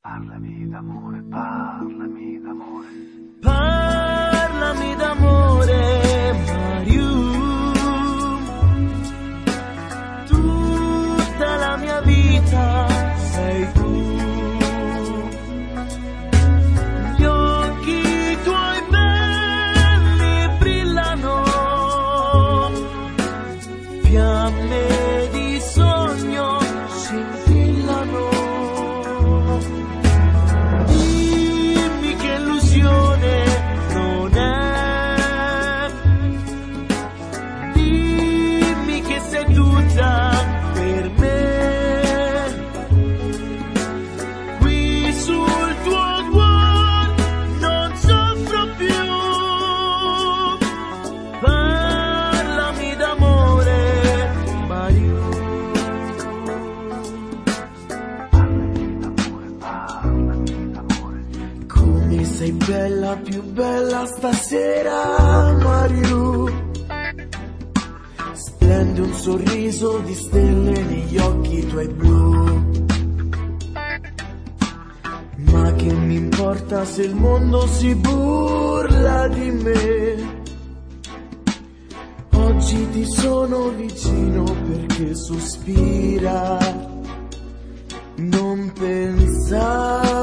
Parlami d'amore, parlami d'amore. Parlami d'amore, Mariù. Tutta la mia vita sei tu. Gli occhi tuoi belli brillano, fiamme di sogno scintillano. Per me, qui sul tuo cuore non soffro più. Parlami d'amore, Mariù. Parlami d'amore, parlami d'amore. Come sei bella, più bella stasera, Mariù. Splende un sorriso di stelle negli occhi tuoi blu. Ma che mi importa se il mondo si burla di me? Oggi ti sono vicino perché sospira. Non pensare